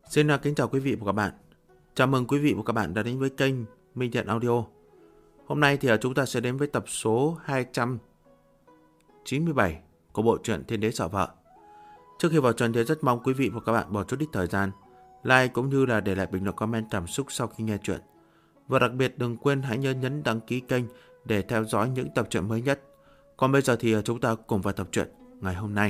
Xin kính chào quý vị và các bạn. Chào mừng quý vị và các bạn đã đến với kênh Minh Thiện Audio. Hôm nay thì chúng ta sẽ đến với tập số 297 của bộ truyện Thiên Đế Sợ Vợ. Trước khi vào truyện thì rất mong quý vị và các bạn bỏ chút ít thời gian like cũng như là để lại bình luận comment cảm xúc sau khi nghe truyện. Và đặc biệt đừng quên hãy nhấn đăng ký kênh để theo dõi những tập truyện mới nhất. Còn bây giờ thì chúng ta cùng vào tập truyện ngày hôm nay.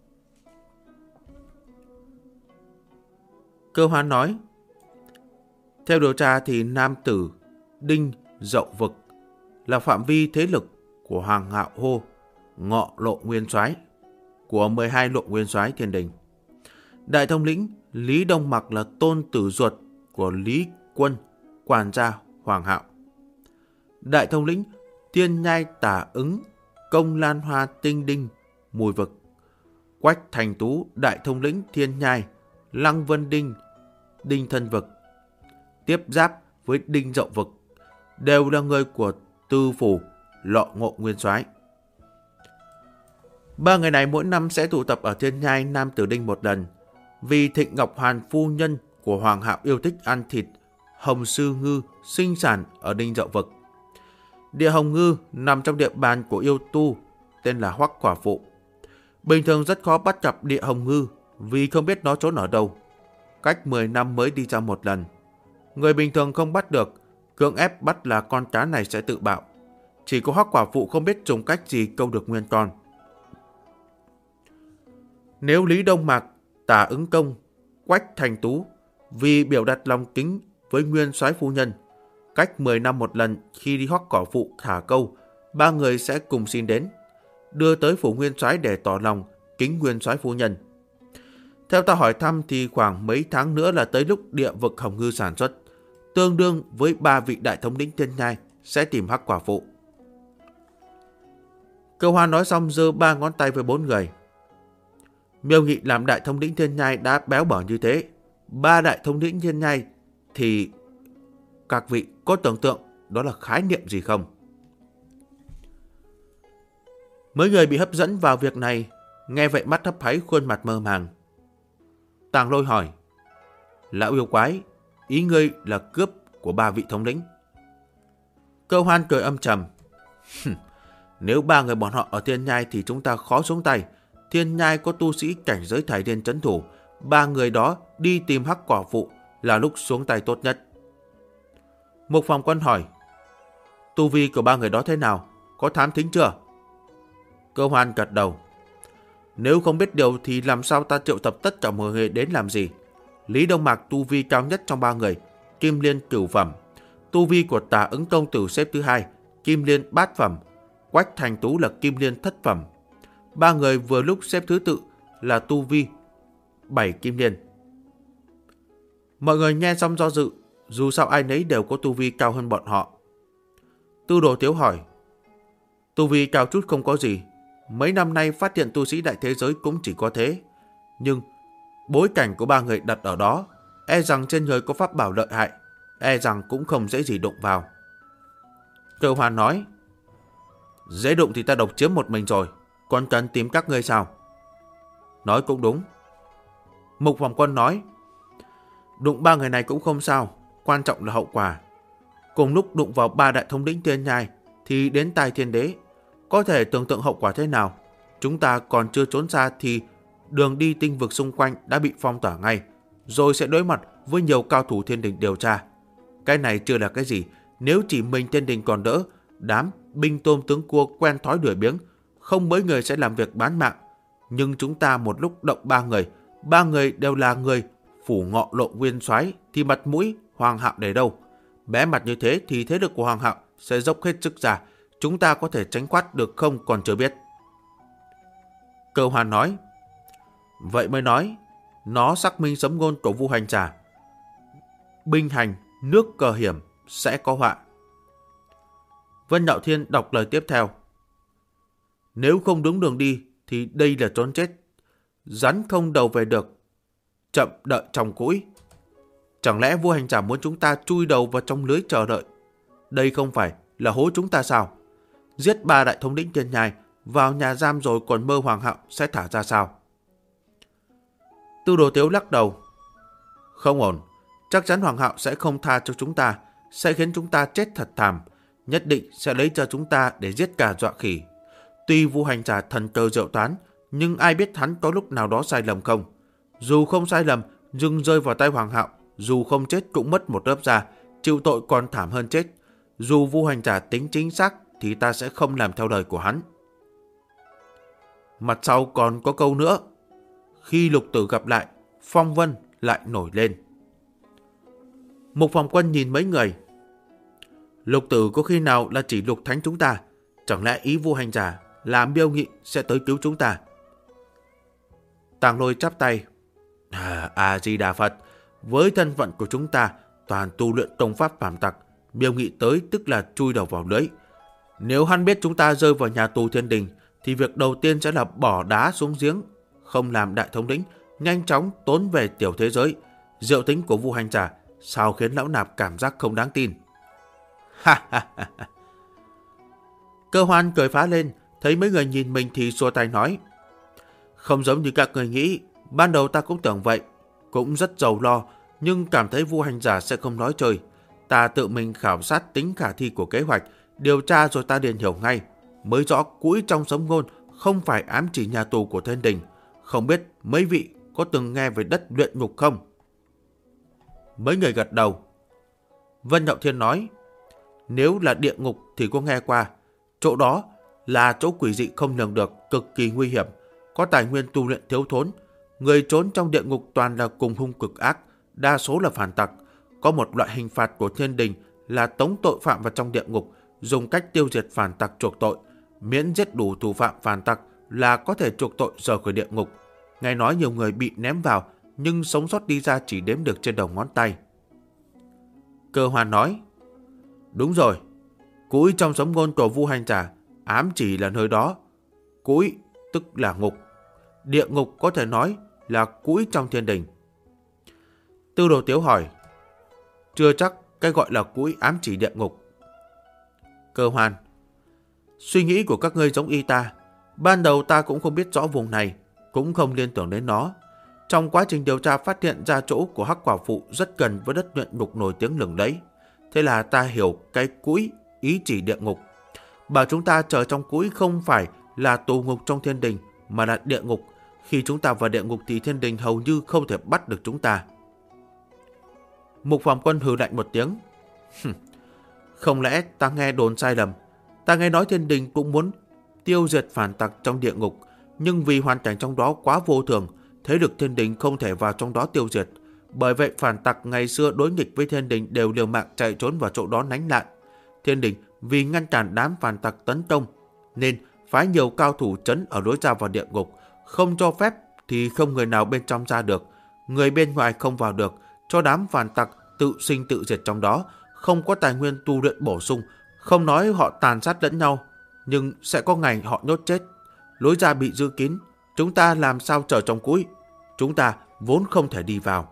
Cơ Hoán nói, theo điều tra thì nam tử Đinh Dậu Vực là phạm vi thế lực của Hoàng Hạo Hô, Ngọ Lộ Nguyên Soái của 12 Lộ Nguyên Soái Thiên Đình. Đại thống lĩnh Lý Đông Mặc là tôn tử ruột của Lý Quân, quản gia Hoàng Hạo. Đại thống lĩnh Tiên Nhai Tả Ứng, Công Lan Hoa Tinh Đinh Mùi Vực, Quách Thành Tú đại thống lĩnh Thiên Nhai, Lăng Vân Đinh, Đinh Thân Vực, tiếp giáp với Đinh Dậu Vực, đều là người của Tư Phủ Lọ Ngộ Nguyên Soái. Ba người này mỗi năm sẽ tụ tập ở Thiên Nhai Nam Tử Đinh một lần, vì Thịnh Ngọc Hoàn phu nhân của Hoàng Hạo yêu thích ăn thịt hồng sư ngư sinh sản ở Đinh Dậu Vực. Địa hồng ngư nằm trong địa bàn của yêu tu tên là Hoắc Quả Phụ. Bình thường rất khó bắt gặp địa hồng ngư vì không biết nó trốn ở đâu. Cách 10 năm mới đi ra một lần. Người bình thường không bắt được, cưỡng ép bắt là con cá này sẽ tự bạo. Chỉ có Hoắc Quả Phụ không biết dùng cách gì câu được nguyên con. Nếu Lý Đông Mạc, Tả Ứng Công, Quách Thành Tú vì biểu đạt lòng kính với nguyên soái phu nhân, cách 10 năm một lần khi đi Hoắc Quả Phụ thả câu, ba người sẽ cùng xin đến, đưa tới phủ nguyên soái để tỏ lòng kính nguyên soái phu nhân. Theo ta hỏi thăm thì khoảng mấy tháng nữa là tới lúc địa vực hồng ngư sản xuất, tương đương với 3 vị đại thống lĩnh Thiên Nhai sẽ tìm Hoắc Quả Phụ. Cơ Hoán nói xong giơ 3 ngón tay với 4 người. Miêu Nghị làm đại thống lĩnh Thiên Nhai đã béo bở như thế, 3 đại thống lĩnh Thiên Nhai thì các vị có tưởng tượng đó là khái niệm gì không? Mấy người bị hấp dẫn vào việc này, nghe vậy mắt hấp háy, khuôn mặt mơ màng. Tàng Lôi hỏi, lão yêu quái, ý ngươi là cướp của 3 vị thống lĩnh? Cơ Hoán cười âm trầm. Nếu 3 người bọn họ ở Thiên Nhai thì chúng ta khó xuống tay. Thiên Nhai có tu sĩ cảnh giới Thái Điên trấn thủ, 3 người đó đi tìm Hoắc Quả Phụ là lúc xuống tay tốt nhất. Mục Phòng Quân hỏi, tu vi của 3 người đó thế nào, có thám thính chưa? Cơ Hoán gật đầu. Nếu không biết điều thì làm sao ta triệu tập tất cả mọi người đến làm gì? Lý Đông Mạc tu vi cao nhất trong 3 người, Kim Liên cửu phẩm. Tu vi của Tả Ứng công tử xếp thứ 2, Kim Liên bát phẩm. Quách Thành Tú là Kim Liên thất phẩm. 3 người vừa lúc xếp thứ tự là tu vi 7 Kim Liên. Mọi người nghe xong do dự, dù sao ai nấy đều có tu vi cao hơn bọn họ. Tư Đồ Tiếu hỏi, tu vi cao chút không có gì, mấy năm nay phát hiện tu sĩ đại thế giới cũng chỉ có thế. Nhưng bối cảnh của 3 người đặt ở đó, e rằng trên người có pháp bảo lợi hại, e rằng cũng không dễ gì đụng vào. Cơ Hoán nói, dễ đụng thì ta độc chiếm một mình rồi, còn cần tìm các ngươi sao? Nói cũng đúng. Mục Hoàng Quân nói, đụng 3 người này cũng không sao, quan trọng là hậu quả. Cùng lúc đụng vào 3 đại thống lĩnh Thiên Nhai thì đến tai Thiên Đế, có thể tưởng tượng hậu quả thế nào. Chúng ta còn chưa trốn xa thì đường đi tinh vực xung quanh đã bị phong tỏa ngay, rồi sẽ đối mặt với nhiều cao thủ Thiên Đình điều tra. Cái này chưa là cái gì, nếu chỉ mình Thiên Đình còn đỡ, đám binh tôm tướng cua quen thói đuổi biếng, không mấy người sẽ làm việc bán mạng. Nhưng chúng ta một lúc động 3 người đều là người phủ Ngọ Lộ Nguyên Soái thì mặt mũi Hoàng Hạo để đâu? Bé mặt như thế thì thế lực của Hoàng Hạo sẽ dốc hết sức ra, chúng ta có thể tránh thoát được không còn chưa biết. Cơ Hoán nói, vậy mới nói, nó xác minh sấm ngôn của Vu Hành Giả. Binh hành, nước cờ hiểm, sẽ có họa. Vân Đạo Thiên đọc lời tiếp theo. Nếu không đúng đường đi thì đây là trốn chết. Rắn không đầu về được, chậm đợi trong cũi. Chẳng lẽ Vua Hành Giả muốn chúng ta chui đầu vào trong lưới chờ đợi? Đây không phải là hố chúng ta sao? Giết 3 đại thống lĩnh Thiên Nhai, vào nhà giam rồi còn mơ Hoàng Hạo sẽ thả ra sao? Tư Đồ Tiếu lắc đầu. Không ổn, chắc chắn Hoàng hậu sẽ không tha cho chúng ta, sẽ khiến chúng ta chết thật thảm, nhất định sẽ lấy cho chúng ta để giết gà dọa khỉ. Tuy Vu hành giả thần cơ diệu toán, nhưng ai biết hắn có lúc nào đó sai lầm không? Dù không sai lầm, nhưng rơi vào tay Hoàng hậu, dù không chết cũng mất một lớp da, chịu tội còn thảm hơn chết. Dù Vu hành giả tính chính xác thì ta sẽ không làm theo lời của hắn. Mặt sau còn có câu nữa. Khi Lục Tử gặp lại, phong vân lại nổi lên. Mục Phòng Quân nhìn mấy người. Lục Tử có khi nào là chỉ Lục Thánh chúng ta? Chẳng lẽ ý Vu hành giả là Miêu Nghị sẽ tới cứu chúng ta? Tàng Lôi chắp tay. A-di-đà Phật, với thân phận của chúng ta toàn tu luyện công pháp phàm tặc, Miêu Nghị tới tức là chui đầu vào lưới. Nếu hắn biết chúng ta rơi vào nhà tù thiên đình, thì việc đầu tiên sẽ là bỏ đá xuống giếng, không làm đại thống lĩnh, nhanh chóng trốn về tiểu thế giới. Diệu tính của Vu hành giả sao khiến lão nạp cảm giác không đáng tin. Ha ha ha. Cơ Hoan cười phá lên, thấy mấy người nhìn mình thì xua tay nói. Không giống như các người nghĩ, ban đầu ta cũng tưởng vậy, cũng rất giàu lo, nhưng cảm thấy Vu hành giả sẽ không nói chơi. Ta tự mình khảo sát tính khả thi của kế hoạch, điều tra rồi ta liền hiểu ngay, mới rõ cũi trong sấm ngôn không phải ám chỉ nhà tù của thiên đình. Không biết mấy vị có từng nghe về đất luyện ngục không? Mấy người gật đầu. Vân Nhậu Thiên nói, nếu là địa ngục thì có nghe qua. Chỗ đó là chỗ quỷ dị không lường được, cực kỳ nguy hiểm, có tài nguyên tu luyện thiếu thốn. Người trốn trong địa ngục toàn là cùng hung cực ác, đa số là phản tặc. Có một loại hình phạt của thiên đình là tống tội phạm vào trong địa ngục, dùng cách tiêu diệt phản tặc chuộc tội. Miễn giết đủ thủ phạm phản tặc là có thể chuộc tội rời khỏi địa ngục. Nghe nói nhiều người bị ném vào, nhưng sống sót đi ra chỉ đếm được trên đầu ngón tay. Cơ Hoan nói, đúng rồi, cũi trong sấm ngôn của Vu hành giả ám chỉ là nơi đó. Cũi tức là ngục, địa ngục có thể nói là cũi trong thiên đình. Tư Đồ Tiếu hỏi, chưa chắc cái gọi là cũi ám chỉ địa ngục. Cơ Hoan, suy nghĩ của các ngươi giống y ta. Ban đầu ta cũng không biết rõ vùng này, cũng không liên tưởng đến nó. Trong quá trình điều tra phát hiện ra chỗ của Hắc Quả Phụ rất gần với đất luyện ngục nổi tiếng lừng đấy. Thế là ta hiểu cái cũi ý chỉ địa ngục. Bảo chúng ta chờ trong cũi không phải là tù ngục trong thiên đình, mà là địa ngục. Khi chúng ta vào địa ngục thì thiên đình hầu như không thể bắt được chúng ta. Mục Phòng Quân hừ lạnh một tiếng. Không lẽ ta nghe đồn sai lầm? Ta nghe nói thiên đình cũng muốn tiêu diệt phản tặc trong địa ngục, nhưng vì hoàn cảnh trong đó quá vô thường, thế lực thiên đình không thể vào trong đó tiêu diệt. Bởi vậy phản tặc ngày xưa đối nghịch với thiên đình đều liều mạng chạy trốn vào chỗ đó lánh nạn. Thiên đình vì ngăn cản đám phản tặc tấn công, nên phái nhiều cao thủ trấn ở lối ra vào địa ngục, không cho phép thì không người nào bên trong ra được, người bên ngoài không vào được, cho đám phản tặc tự sinh tự diệt trong đó, không có tài nguyên tu luyện bổ sung. Không nói họ tàn sát lẫn nhau, nhưng sẽ có ngày họ nhốt chết. Lối ra bị giữ kín, chúng ta làm sao chờ trong cũi? Chúng ta vốn không thể đi vào.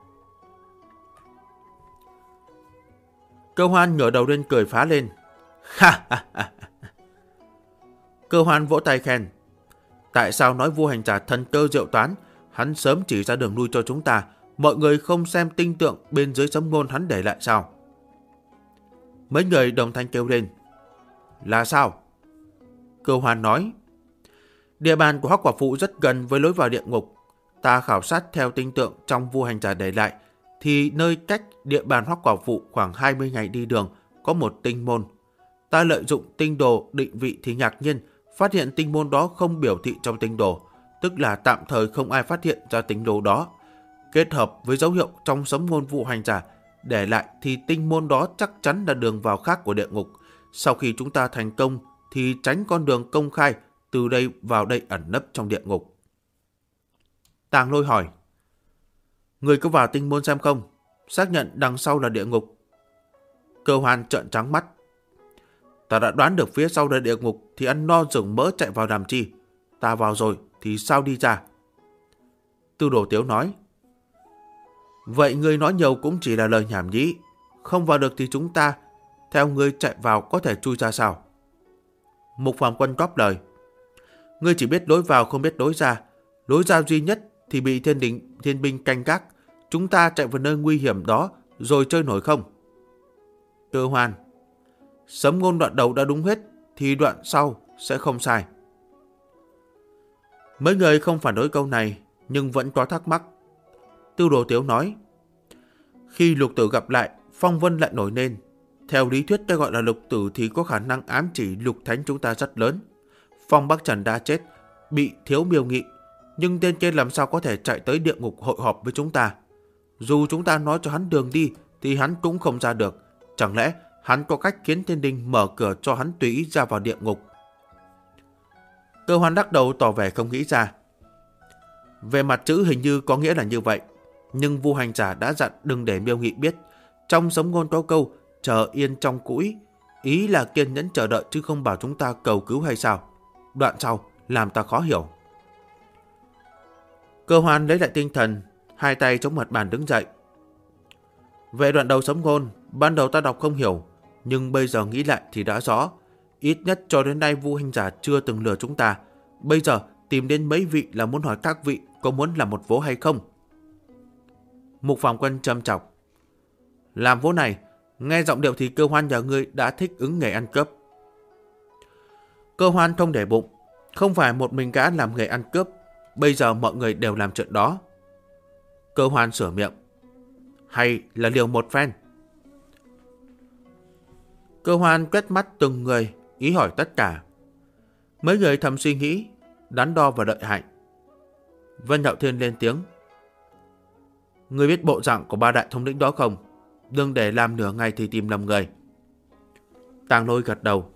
Cơ Hoan ngửa đầu lên cười phá lên. Ha ha ha. Cơ Hoan vỗ tay khen. Tại sao nói Vu hành giả thần cơ diệu toán? Hắn sớm chỉ ra đường lui cho chúng ta. Mọi người không xem tinh tượng bên dưới sấm ngôn hắn để lại sao? Mấy người đồng thanh kêu lên. Là sao? Cơ Hoan nói, địa bàn của Hắc Quả Phụ rất gần với lối vào địa ngục. Ta khảo sát theo tinh tượng trong Vu hành giả để lại, thì nơi cách địa bàn Hắc Quả Phụ khoảng 20 ngày đi đường có một tinh môn. Ta lợi dụng tinh đồ định vị thì ngạc nhiên phát hiện tinh môn đó không biểu thị trong tinh đồ, tức là tạm thời không ai phát hiện ra tinh đồ đó. Kết hợp với dấu hiệu trong sấm ngôn Vu hành giả để lại thì tinh môn đó chắc chắn là đường vào khác của địa ngục. Sau khi chúng ta thành công thì tránh con đường công khai từ đây vào đây ẩn nấp trong địa ngục. Tàng Lôi hỏi, người có vào tinh môn xem không? Xác nhận đằng sau là địa ngục. Cơ Hoan trợn trắng mắt. Ta đã đoán được phía sau là địa ngục thì ăn no rừng mỡ chạy vào làm chi? Ta vào rồi thì sao đi ra? Tư Đồ Tiếu nói, vậy ngươi nói nhiều cũng chỉ là lời nhảm nhí. Không vào được thì chúng ta theo ngươi chạy vào có thể chui ra sao? Mục Phạm Quân góp lời, ngươi chỉ biết lối vào không biết lối ra. Lối ra duy nhất thì bị thiên binh canh gác. chúng ta chạy vào nơi nguy hiểm đó rồi chơi nổi không? Cơ Hoan: Sấm Ngôn đoạn đầu đã đúng hết thì đoạn sau sẽ không sai. Mấy người không phản đối câu này nhưng vẫn có thắc mắc. Tư Đồ Tiếu nói: Khi Lục Tử gặp lại, phong vân lại nổi lên. Theo lý thuyết cái gọi là Lục Tử thì có khả năng ám chỉ Lục Thánh chúng ta rất lớn. Phong Bắc Trần đã chết, bị thiếu Miêu Nghị, nhưng tên kia làm sao có thể chạy tới địa ngục hội họp với chúng ta? Dù chúng ta nói cho hắn đường đi thì hắn cũng không ra được. Chẳng lẽ hắn có cách khiến Thiên Đình mở cửa cho hắn tùy ý ra vào địa ngục? Cơ Hoan đắc đầu tỏ vẻ không nghĩ ra. Về mặt chữ hình như có nghĩa là như vậy, nhưng Vu Hành Giả đã dặn đừng để Miêu Nghị biết. Trong Sấm Ngôn có câu chờ yên trong cũi, ý là kiên nhẫn chờ đợi chứ không bảo chúng ta cầu cứu hay sao? Đoạn sau làm ta khó hiểu. Cơ Hoan lấy lại tinh thần, hai tay chống mặt bàn đứng dậy. Về đoạn đầu Sấm Ngôn, ban đầu ta đọc không hiểu, nhưng bây giờ nghĩ lại thì đã rõ. Ít nhất cho đến nay Vu Hành Giả chưa từng lừa chúng ta. Bây giờ tìm đến mấy vị là muốn hỏi các vị có muốn làm một vố hay không. Mục Phạm Quân châm chọc: Làm vố này, nghe giọng điệu thì Cơ Hoan nhà ngươi đã thích ứng nghề ăn cướp. Cơ Hoan không để bụng, không phải một mình gã làm nghề ăn cướp, bây giờ mọi người đều làm chuyện đó. Cơ Hoan sửa miệng: Hay là liều một phen? Cơ Hoan quét mắt từng người, ý hỏi tất cả. Mấy người thầm suy nghĩ, đắn đo và đợi hạnh. Vân Đạo Thiên lên tiếng: Ngươi biết bộ dạng của ba đại thống lĩnh đó không? Đừng để làm nửa ngày thì tìm lầm người. Tàng Lôi gật đầu: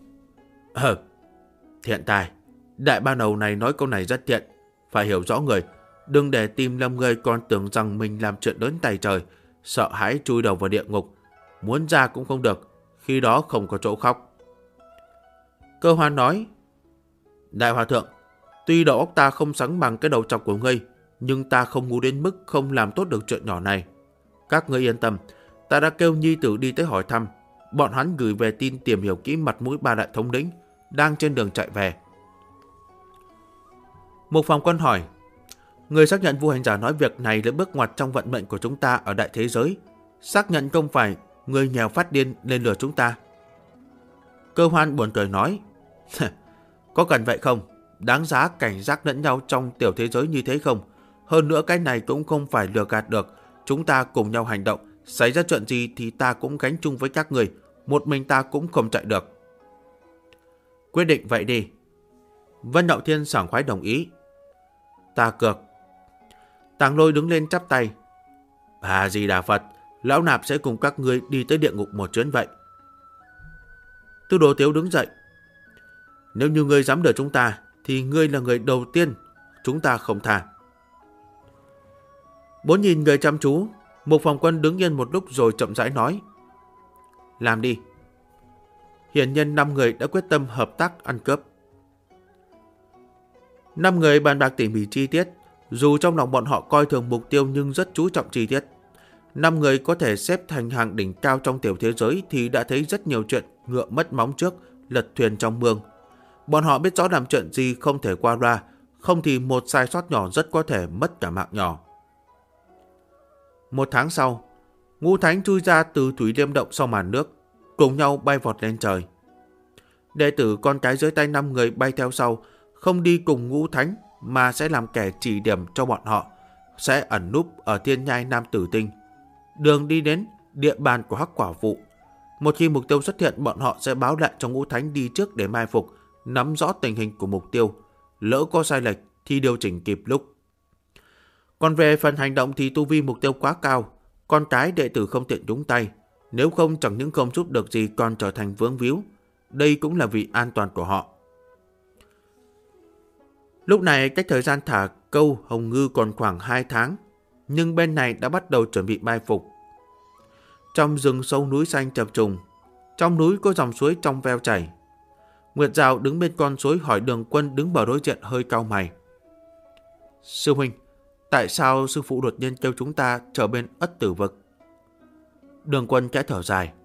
Thiện tài, đại ba đầu này nói câu này rất thiện. Phải hiểu rõ người, đừng để tìm lầm người còn tưởng rằng mình làm chuyện lớn tay trời, sợ hãi chui đầu vào địa ngục. Muốn ra cũng không được, khi đó không có chỗ khóc. Cơ Hoan nói: Đại Hòa Thượng, tuy đầu óc ta không sáng bằng cái đầu trọc của ngươi, nhưng ta không ngu đến mức không làm tốt được chuyện nhỏ này. Các ngươi yên tâm, ta đã kêu nhi tử đi tới hỏi thăm. Bọn hắn gửi về tin tìm hiểu kỹ mặt mũi ba đại thống lĩnh, đang trên đường chạy về. Mục Phạm Quân hỏi: Người xác nhận Vu Hành Giả nói việc này là bước ngoặt trong vận mệnh của chúng ta ở đại thế giới, xác nhận không phải người nghèo phát điên lên lừa chúng ta? Cơ Hoan buồn cười nói: Có cần vậy không? Đáng giá cảnh giác lẫn nhau trong tiểu thế giới như thế không? Hơn nữa cái này cũng không phải lừa gạt được. Chúng ta cùng nhau hành động, xảy ra chuyện gì thì ta cũng gánh chung với các người. Một mình ta cũng không chạy được. Quyết định vậy đi. Vân Đạo Thiên sảng khoái đồng ý. Ta cược. Tàng Lôi đứng lên chắp tay: À Di Đà Phật, lão nạp sẽ cùng các ngươi đi tới địa ngục một chuyến vậy. Tư Đồ Tiếu đứng dậy: Nếu như ngươi dám đỡ chúng ta thì ngươi là người đầu tiên chúng ta không tha. Bốn nhìn người chăm chú, Mục Phạm Quân đứng yên một lúc rồi chậm rãi nói: Làm đi. Hiển nhiên 5 người đã quyết tâm hợp tác ăn cướp. 5 người bàn bạc tỉ mỉ chi tiết, dù trong lòng bọn họ coi thường mục tiêu nhưng rất chú trọng chi tiết. 5 người có thể xếp thành hàng đỉnh cao trong tiểu thế giới thì đã thấy rất nhiều chuyện ngựa mất móng trước, lật thuyền trong mương. Bọn họ biết rõ làm chuyện gì không thể qua loa, không thì một sai sót nhỏ rất có thể mất cả mạng nhỏ. 1 tháng sau, Ngũ Thánh chui ra từ Thủy Liêm Động sau màn nước, cùng nhau bay vọt lên trời. Đệ tử con cái dưới tay 5 người bay theo sau, không đi cùng Ngũ Thánh mà sẽ làm kẻ chỉ điểm cho bọn họ, sẽ ẩn núp ở thiên nhai Nam Tử Tinh. Đường đi đến địa bàn của Hắc Quả Vụ. Một khi mục tiêu xuất hiện, bọn họ sẽ báo lại cho Ngũ Thánh đi trước để mai phục, nắm rõ tình hình của mục tiêu. Lỡ có sai lệch thì điều chỉnh kịp lúc. Còn về phần hành động thì tu vi mục tiêu quá cao, con cái đệ tử không tiện nhúng tay, nếu không chẳng những không giúp được gì còn trở thành vướng víu. Đây cũng là vì an toàn của họ. Lúc này cách thời gian thả câu hồng ngư còn khoảng 2 tháng, nhưng bên này đã bắt đầu chuẩn bị mai phục. Trong rừng sâu núi xanh chập trùng, trong núi có dòng suối trong veo chảy. Nguyệt Giao đứng bên con suối hỏi Đường Quân đứng bờ đối diện hơi cau mày: Sư huynh, tại sao sư phụ đột nhiên kêu chúng ta trở bên Ất Tử Vực? Đường Quân khẽ thở dài: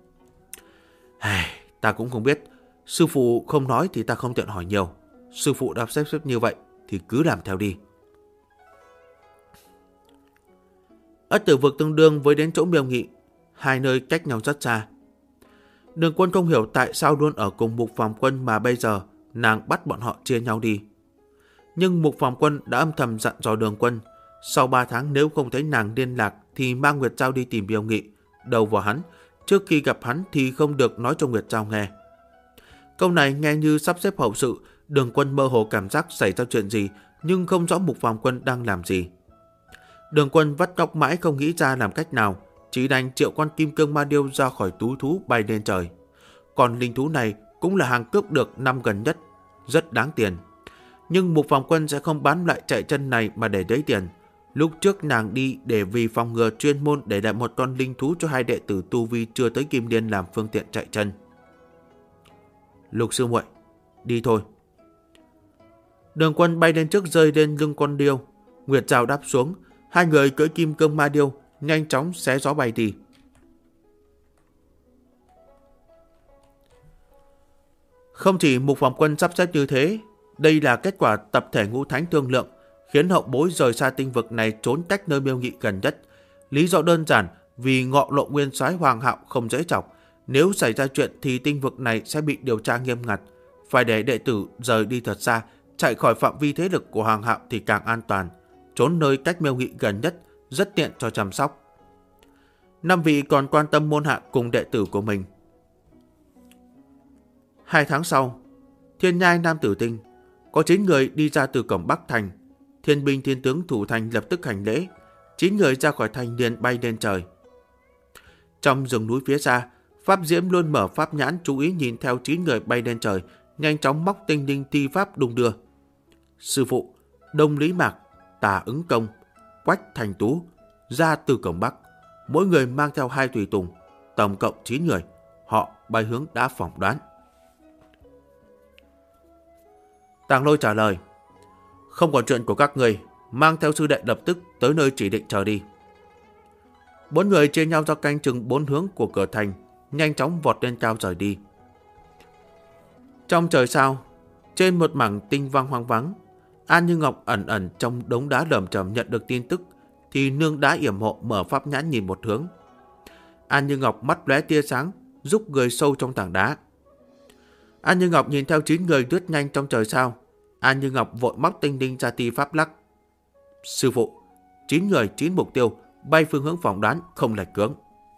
Ta cũng không biết, sư phụ không nói thì ta không tiện hỏi nhiều. Sư phụ đã xếp như vậy thì cứ làm theo đi. Ất Tử Vực tương đương với đến chỗ Miêu Nghị, hai nơi cách nhau rất xa. Đường Quân không hiểu tại sao luôn ở cùng Mục Phàm Quân mà bây giờ nàng bắt bọn họ chia nhau đi. Nhưng Mục Phàm Quân đã âm thầm dặn dò Đường Quân, sau 3 tháng nếu không thấy nàng liên lạc thì mang Nguyệt Giao đi tìm Miêu Nghị, đầu vào hắn, trước khi gặp hắn thì không được nói cho Nguyệt Giao nghe. Câu này nghe như sắp xếp hậu sự, Đường Quân mơ hồ cảm giác xảy ra chuyện gì, nhưng không rõ Mục Phàm Quân đang làm gì. Đường Quân vắt óc mãi không nghĩ ra làm cách nào, chỉ đành triệu con kim cương ma điêu ra khỏi túi thú bay lên trời. Còn linh thú này cũng là hàng cướp được năm gần nhất, rất đáng tiền. Nhưng Mục Phàm Quân sẽ không bán lại chạy chân này mà để lấy tiền. Lúc trước nàng đi để vì phòng ngừa chuyên môn để lại một con linh thú cho hai đệ tử tu vi chưa tới kim điên làm phương tiện chạy chân. Lục sư muội, đi thôi. Đường Quân bay lên trước rơi lên lưng con điêu. Nguyệt Giao đáp xuống, hai người cưỡi kim cương ma điêu nhanh chóng xé gió bay đi. Không chỉ Mục Phàm Quân sắp xếp như thế, đây là kết quả tập thể ngũ thánh thương lượng, khiến hậu bối rời xa tinh vực này trốn cách nơi Miêu Nghị gần nhất. Lý do đơn giản vì Ngọ Lộ nguyên soái Hoàng Hạo không dễ chọc, nếu xảy ra chuyện thì tinh vực này sẽ bị điều tra nghiêm ngặt, phải để đệ tử rời đi thật xa, chạy khỏi phạm vi thế lực của Hoàng Hạo thì càng an toàn, trốn nơi cách Miêu Nghị gần nhất rất tiện cho chăm sóc. 5 vị còn quan tâm môn hạ cùng đệ tử của mình. 2 tháng sau, Thiên Nhai Nam Tử Tinh, có 9 người đi ra từ cổng Bắc Thành. Thiên binh thiên tướng thủ thành lập tức hành lễ. 9 người ra khỏi thành liền bay lên trời. Trong rừng núi phía xa, Pháp Diễm luôn mở pháp nhãn chú ý nhìn theo 9 người bay lên trời, nhanh chóng móc tinh linh thi pháp đung đưa. Sư phụ, Đông Lý Mạc, Tà Ứng Công, Quách Thành Tú ra từ cổng Bắc, mỗi người mang theo 2 tùy tùng, tổng cộng 9 người. Họ bay hướng đã phỏng đoán. Tàng Lôi trả lời, không còn chuyện của các người, mang theo sư đệ lập tức tới nơi chỉ định chờ đi. 4 người chia nhau ra canh chừng 4 hướng của cửa thành, nhanh chóng vọt lên cao rời đi. Trong trời sao, trên một mảng tinh vang hoang vắng, An Như Ngọc ẩn ẩn trong đống đá lởm chởm nhận được tin tức, thì nương đá yểm hộ mở pháp nhãn nhìn một hướng. An Như Ngọc mắt lóe tia sáng, giúp người sâu trong tảng đá. An Như Ngọc nhìn theo 9 người lướt nhanh trong trời sao. An Như Ngọc vội móc tinh linh ra ti pháp lắc. Sư phụ, 9 người 9 mục tiêu, bay phương hướng phỏng đoán không lệch hướng.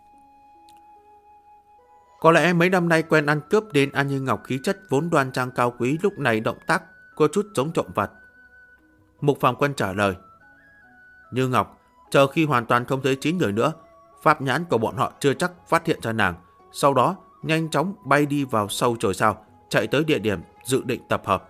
Có lẽ mấy năm nay quen ăn cướp đến An Như Ngọc khí chất vốn đoan trang cao quý lúc này động tác có chút giống trộm vặt. Mục Phàm Quân trả lời, Như Ngọc, chờ khi hoàn toàn không thấy 9 người nữa, pháp nhãn của bọn họ chưa chắc phát hiện ra nàng, sau đó nhanh chóng bay đi vào sâu trời sao, chạy tới địa điểm dự định tập hợp.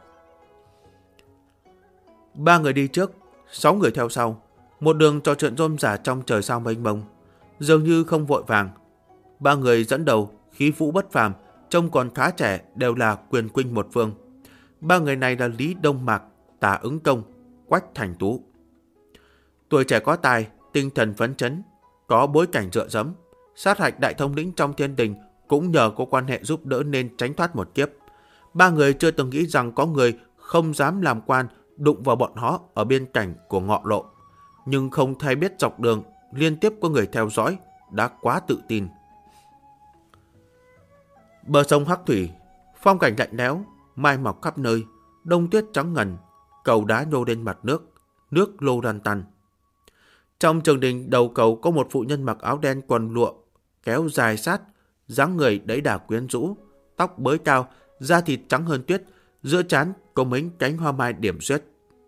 3 người đi trước, 6 người theo sau, một đường trò chuyện rôm rả trong trời sao mênh mông, dường như không vội vàng. 3 người dẫn đầu, khí vũ bất phàm, trông còn khá trẻ, đều là quyền quynh một phương. 3 người này là Lý Đông Mạc, Tà Ứng Công, Quách Thành Tú. Tuổi trẻ có tài, tinh thần phấn chấn, có bối cảnh dựa dẫm, sát hạch đại thống lĩnh trong thiên đình cũng nhờ có quan hệ giúp đỡ nên tránh thoát một kiếp. 3 người chưa từng nghĩ rằng có người không dám làm quan đụng vào bọn họ ở biên cảnh của Ngọ Lộ, nhưng không hay biết dọc đường liên tiếp có người theo dõi, đã quá tự tin. Bờ sông Hắc Thủy, phong cảnh lạnh lẽo, mai mọc khắp nơi, đông tuyết trắng ngần, cầu đá nhô lên mặt nước, nước lô ran tăn. Trong trường đình đầu cầu có một phụ nhân mặc áo đen quần lụa, kéo dài sát, dáng người đẫy đà quyến rũ, tóc bới cao, da thịt trắng hơn tuyết, giữa trán có mấy cánh hoa mai điểm xuyết.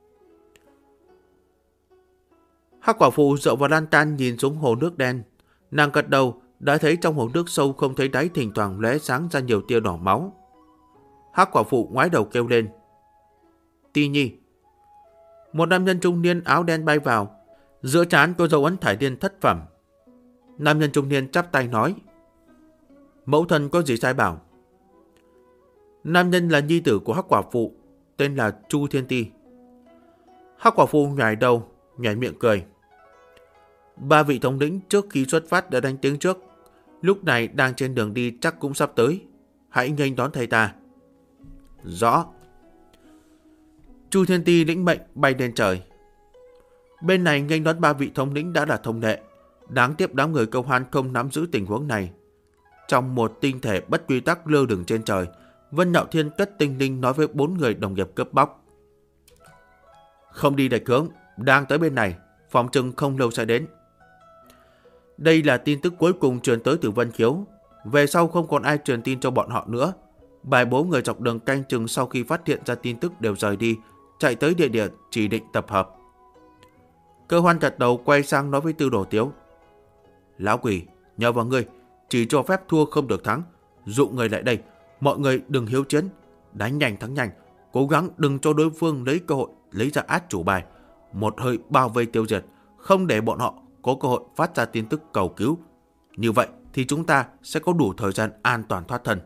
Hắc quả phụ dựa vào lan can nhìn xuống hồ nước đen, nàng gật đầu, đã thấy trong hồ nước sâu không thấy đáy thỉnh thoảng lóe sáng ra nhiều tia đỏ máu. Hắc quả phụ ngoái đầu kêu lên, Ti Nhi. Một nam nhân trung niên áo đen bay vào, giữa trán có dấu ấn thải liên thất phẩm. Nam nhân trung niên chắp tay nói, mẫu thân có gì sai bảo? Nam nhân là nhi tử của Hắc quả phụ, tên là Chu Thiên Ti. Hắc quả phụ nhảy đầu, nhảy miệng cười. 3 vị thống lĩnh trước khi xuất phát đã đánh tiếng trước, lúc này đang trên đường đi chắc cũng sắp tới, hãy nghênh đón thầy ta. Rõ. Chu Thiên Ti lĩnh mệnh bay lên trời. Bên này nghênh đón 3 vị thống lĩnh đã là thông lệ, Đáng tiếc đám người Câu Hoan không nắm giữ tình huống này. Trong một tinh thể bất quy tắc lơ lửng trên trời, Vân Nạo Thiên cất tinh linh nói với 4 người đồng nghiệp cướp bóc. Không đi đạch hướng, đang tới bên này, phòng chừng không lâu sẽ đến. Đây là tin tức cuối cùng truyền tới từ Vân Khiếu. Về sau không còn ai truyền tin cho bọn họ nữa. Bài bố người dọc đường canh chừng sau khi phát hiện ra tin tức đều rời đi, chạy tới địa điểm chỉ định tập hợp. Cơ Hoan gật đầu quay sang nói với Tư Đồ Tiếu. Lão quỷ, nhờ vào ngươi, chỉ cho phép thua không được thắng. Dụ người lại đây, mọi người đừng hiếu chiến, đánh nhanh thắng nhanh, cố gắng đừng cho đối phương lấy cơ hội lấy ra át chủ bài, một hơi bao vây tiêu diệt, không để bọn họ có cơ hội phát ra tin tức cầu cứu. Như vậy thì chúng ta sẽ có đủ thời gian an toàn thoát thân.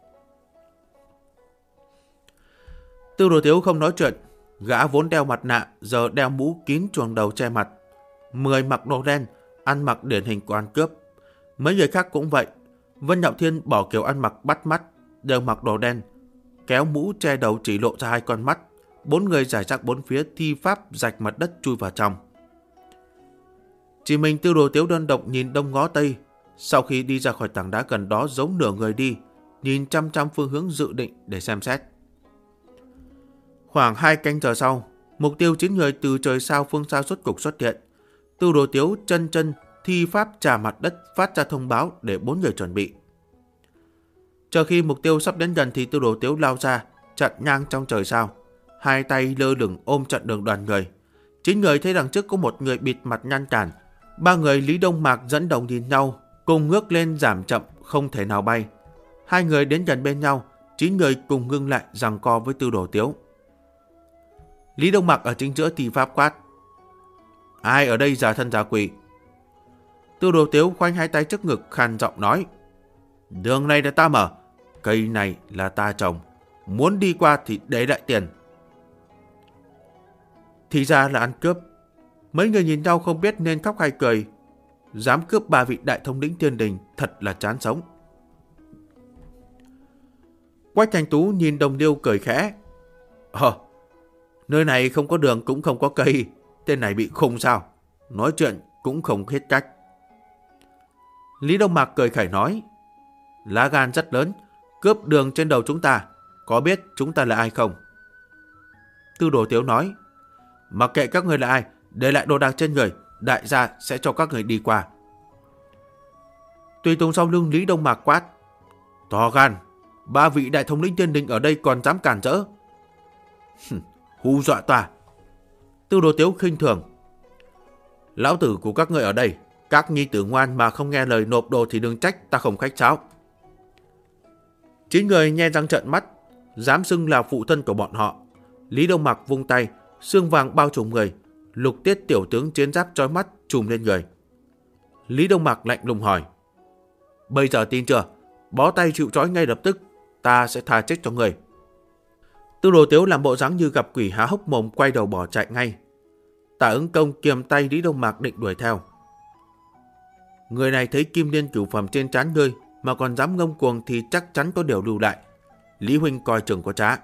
Tư Đồ Tiếu không nói chuyện, gã vốn đeo mặt nạ giờ đeo mũ kín chuồng đầu che mặt. 10 mặc đồ đen, ăn mặc điển hình của ăn cướp. Mấy người khác cũng vậy. Vân Nạo Thiên bỏ kiểu ăn mặc bắt mắt, đều mặc đồ đen, kéo mũ che đầu chỉ lộ ra 2 con mắt. 4 người rải rác bốn phía thi pháp rạch mặt đất chui vào trong. Chỉ mình Tư Đồ Tiếu đơn độc nhìn đông ngó tây. Sau khi đi ra khỏi tảng đá gần đó giống nửa người đi, nhìn chăm chăm phương hướng dự định để xem xét. Khoảng 2 canh giờ sau, mục tiêu 9 người từ trời sao phương xa rốt cục xuất hiện. Tư Đồ Tiếu chân thi pháp trà mặt đất phát ra thông báo để 4 người chuẩn bị. Chờ khi mục tiêu sắp đến gần thì Tư Đồ Tiếu lao ra, chặn ngang trong trời sao. 2 tay lơ lửng ôm chặn đường đoàn người. 9 người thấy đằng trước có một người bịt mặt ngăn cản. 3 người Lý Đông Mạc dẫn đầu nhìn nhau, cùng ngước lên giảm chậm không thể nào bay. 2 người đến gần bên nhau, 9 người cùng ngưng lại giằng co với Tư Đồ Tiếu. Lý Đông Mạc ở chính giữa thì pháp quát. Ai ở đây giả thân giả quỷ? Tư Đồ Tiếu khoanh 2 tay trước ngực khàn giọng nói. Đường này là ta mở, cây này là ta trồng, muốn đi qua thì để lại tiền. Thì ra là ăn cướp. Mấy người nhìn nhau không biết nên khóc hay cười. Dám cướp 3 vị đại thống lĩnh Thiên Đình thật là chán sống. Quách Thành Tú nhìn đồng điêu cười khẽ. Nơi này không có đường cũng không có cây, tên này bị khùng sao? Nói chuyện cũng không hết cách. Lý Đông Mạc cười khẩy nói. Lá gan rất lớn, cướp đường trên đầu chúng ta, có biết chúng ta là ai không? Tư Đồ Tiếu nói. Mặc kệ các người là ai, để lại đồ đạc trên người, đại gia sẽ cho các người đi qua. Tùy tùng sau lưng Lý Đông Mạc quát. To gan, 3 vị đại thống lĩnh Thiên Đình ở đây còn dám cản rỡ. Hù dọa ta. Tư Đồ Tiếu khinh thường. Lão tử của các người ở đây, các nhi tử ngoan mà không nghe lời nộp đồ thì đừng trách ta không khách sáo. 9 người nhe răng trợn mắt, dám xưng là phụ thân của bọn họ. Lý Đông Mạc vung tay, xương vàng bao trùm người, lục tiết tiểu tướng chiến giáp chói mắt trùm lên người. Lý Đông Mạc lạnh lùng hỏi. Bây giờ tin chưa? Bó tay chịu trói ngay lập tức, ta sẽ tha chết cho người. Tư Đồ Tiếu làm bộ dáng như gặp quỷ há hốc mồm, quay đầu bỏ chạy ngay. Tả Ứng Công kiềm tay Lý Đông Mạc định đuổi theo. Người này thấy kim liên cửu phẩm trên trán ngươi mà còn dám ngông cuồng thì chắc chắn có điều lưu lại. Lý huynh coi chừng có trá.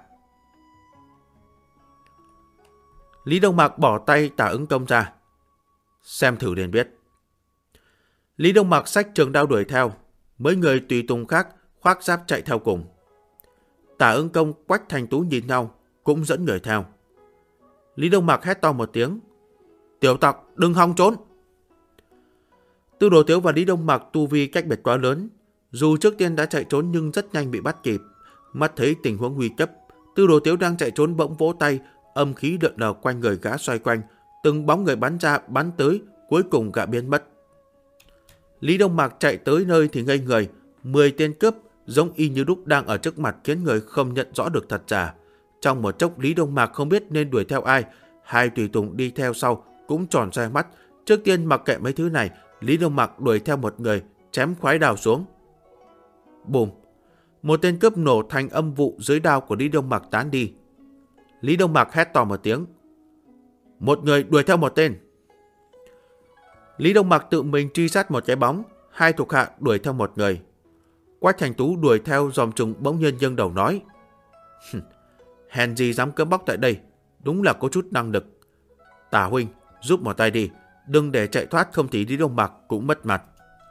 Lý Đông Mạc bỏ tay Tả Ứng Công ra. Xem thử liền biết. Lý Đông Mạc xách trường đao đuổi theo. Mấy người tùy tùng khác khoác giáp chạy theo cùng. Tả Ứng Công, Quách Thành Tú nhìn nhau, cũng dẫn người theo. Lý Đông Mạc hét to một tiếng. Tiểu tặc, đừng hòng trốn. Tư Đồ Tiếu và Lý Đông Mạc tu vi cách biệt quá lớn. Dù trước tiên đã chạy trốn nhưng rất nhanh bị bắt kịp. Mắt thấy tình huống nguy cấp, Tư Đồ Tiếu đang chạy trốn bỗng vỗ tay, âm khí lượn lờ quanh người gã xoay quanh, từng bóng người bắn ra bắn tới, cuối cùng gã biến mất. Lý Đông Mạc chạy tới nơi thì ngây người, 10 tên cướp giống y như lúc đang ở trước mặt khiến người không nhận rõ được thật giả. Trong một chốc Lý Đông Mạc không biết nên đuổi theo ai, 2 tùy tùng đi theo sau cũng tròn xoay mắt. Trước tiên mặc kệ mấy thứ này, Lý Đông Mạc đuổi theo một người, chém khoái đào xuống. Bùm! Một tên cướp nổ thành âm vụ dưới đao của Lý Đông Mạc tán đi. Lý Đông Mạc hét to một tiếng. Một người đuổi theo một tên. Lý Đông Mạc tự mình truy sát một cái bóng, 2 thuộc hạ đuổi theo một người. Quách Thành Tú đuổi theo dòm trùng bỗng nhiên giương đầu nói. Hèn gì dám cướp bóc tại đây, đúng là có chút năng lực. Tả huynh, giúp một tay đi, đừng để chạy thoát, không thì Lý Đông Mặc cũng mất mặt.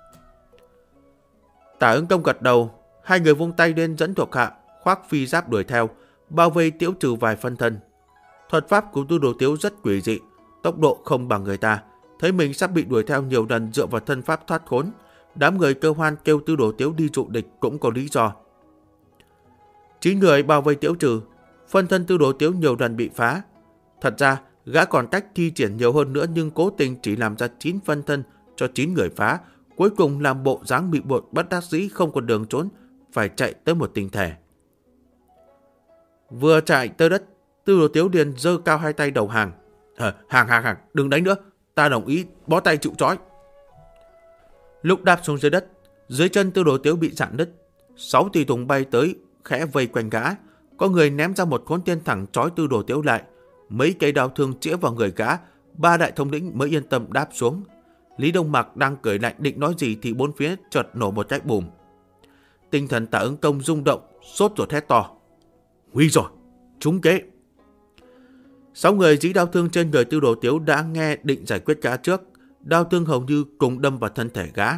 Tả Ứng Công gật đầu, hai người vung tay lên dẫn thuộc hạ khoác phi giáp đuổi theo, bao vây Tiếu Trừ vài phân thân. Thuật pháp của Tư Đồ Tiếu rất quỷ dị, tốc độ không bằng người ta. Thấy mình sắp bị đuổi theo nhiều lần dựa vào thân pháp thoát khốn, đám người Cơ Hoan kêu Tư Đồ Tiếu đi dụ địch cũng có lý do. 9 người bao vây Tiếu Trừ, phân thân Tư Đồ Tiếu nhiều lần bị phá. Thật ra gã còn cách thi triển nhiều hơn nữa, nhưng cố tình chỉ làm ra 9 phân thân cho 9 người phá, cuối cùng làm bộ dáng bị buộc bất đắc dĩ không còn đường trốn, phải chạy tới một tình thể. Vừa chạy tới đất, Tư Đồ Tiếu liền giơ cao hai tay đầu hàng. Hàng, đừng đánh nữa, ta đồng ý bó tay chịu trói. Lúc đáp xuống dưới đất, dưới chân Tư Đồ Tiếu bị rạn nứt, 6 tùy tùng bay tới khẽ vây quanh gã. Có người ném ra một khốn tên thẳng trói Tư Đồ Tiếu lại, mấy cây đao thương chĩa vào người gã. 3 đại thống lĩnh mới yên tâm đáp xuống. Lý Đông Mặc đang cười lạnh định nói gì thì bốn phía chợt nổ một cái bùm. Tinh thần Tả Ứng Công rung động, sốt ruột hét to: nguy rồi, trúng kế! 6 người dí đao thương trên người Tư Đồ Tiếu đã nghe định giải quyết gã trước. Đao thương hầu như cùng đâm vào thân thể gã.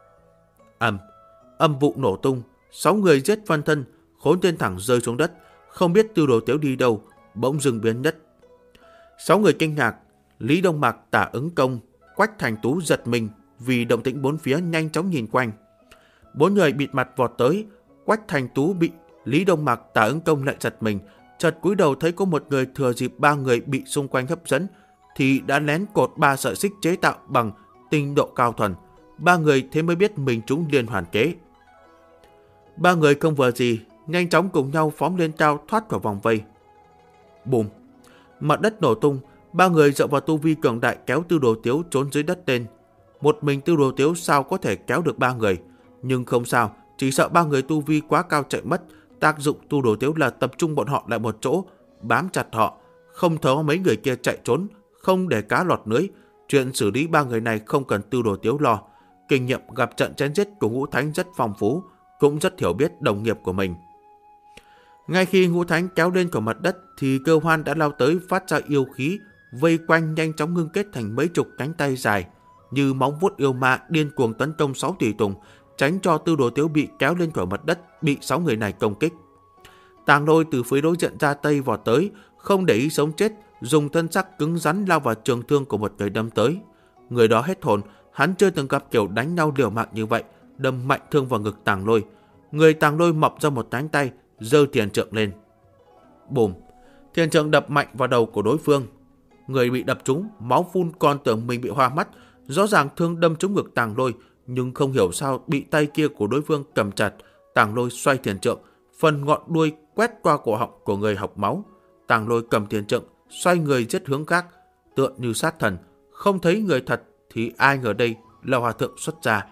Âm vụ nổ tung, 6 người giết phân thân, khốn tên thẳng rơi xuống đất, không biết Tư Đồ Tiếu đi đâu, bỗng dưng biến mất. 6 người kinh ngạc, Lý Đông Mặc, Tả Ứng Công, Quách Thành Tú giật mình vì động tĩnh bốn phía, nhanh chóng nhìn quanh. 4 người bịt mặt vọt tới, Quách Thành Tú bị Lý Đông Mặc, Tả Ứng Công lại giật mình, chợt cúi đầu thấy có một người thừa dịp 3 người bị xung quanh hấp dẫn thì đã lén cột 3 sợi xích chế tạo bằng tinh độ cao thuần. 3 người thế mới biết mình trúng liên hoàn kế. 3 người không vừa gì, nhanh chóng cùng nhau phóng lên cao thoát khỏi vòng vây. Bùm! Mặt đất nổ tung, 3 người dựa vào tu vi cường đại kéo Tư Đồ Tiếu trốn dưới đất lên. Một mình Tư Đồ Tiếu sao có thể kéo được 3 người, nhưng không sao, chỉ sợ 3 người tu vi quá cao chạy mất. Tác dụng Tư Đồ Tiếu là tập trung bọn họ lại một chỗ, bám chặt họ, không thớ mấy người kia chạy trốn, không để cá lọt lưới. Chuyện xử lý 3 người này không cần Tư Đồ Tiếu lo. Kinh nghiệm gặp trận chém giết của Ngũ Thánh rất phong phú, cũng rất hiểu biết đồng nghiệp của mình. Ngay khi Ngũ Thánh kéo lên khỏi mặt đất thì Cơ Hoan đã lao tới, phát ra yêu khí, vây quanh nhanh chóng ngưng kết thành mấy chục cánh tay dài như móng vuốt yêu ma, điên cuồng tấn công 6 tùy tùng, tránh cho Tư Đồ Tiếu bị kéo lên khỏi mặt đất, bị 6 người này công kích. Tàng Lôi từ phía đối diện ra tay vọt tới, không để ý sống chết, dùng thân sắc cứng rắn lao vào trường thương của một người đâm tới. Người đó hết hồn, hắn chưa từng gặp kiểu đánh nhau liều mạng như vậy, đâm mạnh thương vào ngực Tàng Lôi. Người Tàng Lôi mọc ra một cánh tay, giơ thiền trượng lên. Bùm! Thiền trượng đập mạnh vào đầu của đối phương. Người bị đập trúng, máu phun, còn tưởng mình bị hoa mắt. Rõ ràng thương đâm trúng ngực Tàng Lôi, nhưng không hiểu sao bị tay kia của đối phương cầm chặt. Tàng Lôi xoay thiền trượng, phần ngọn đuôi quét qua cổ họng của người học máu. Tàng Lôi cầm thiền trượng, xoay người giết hướng khác, tựa như sát thần. Không thấy người thật thì ai ngờ đây là hòa thượng xuất gia.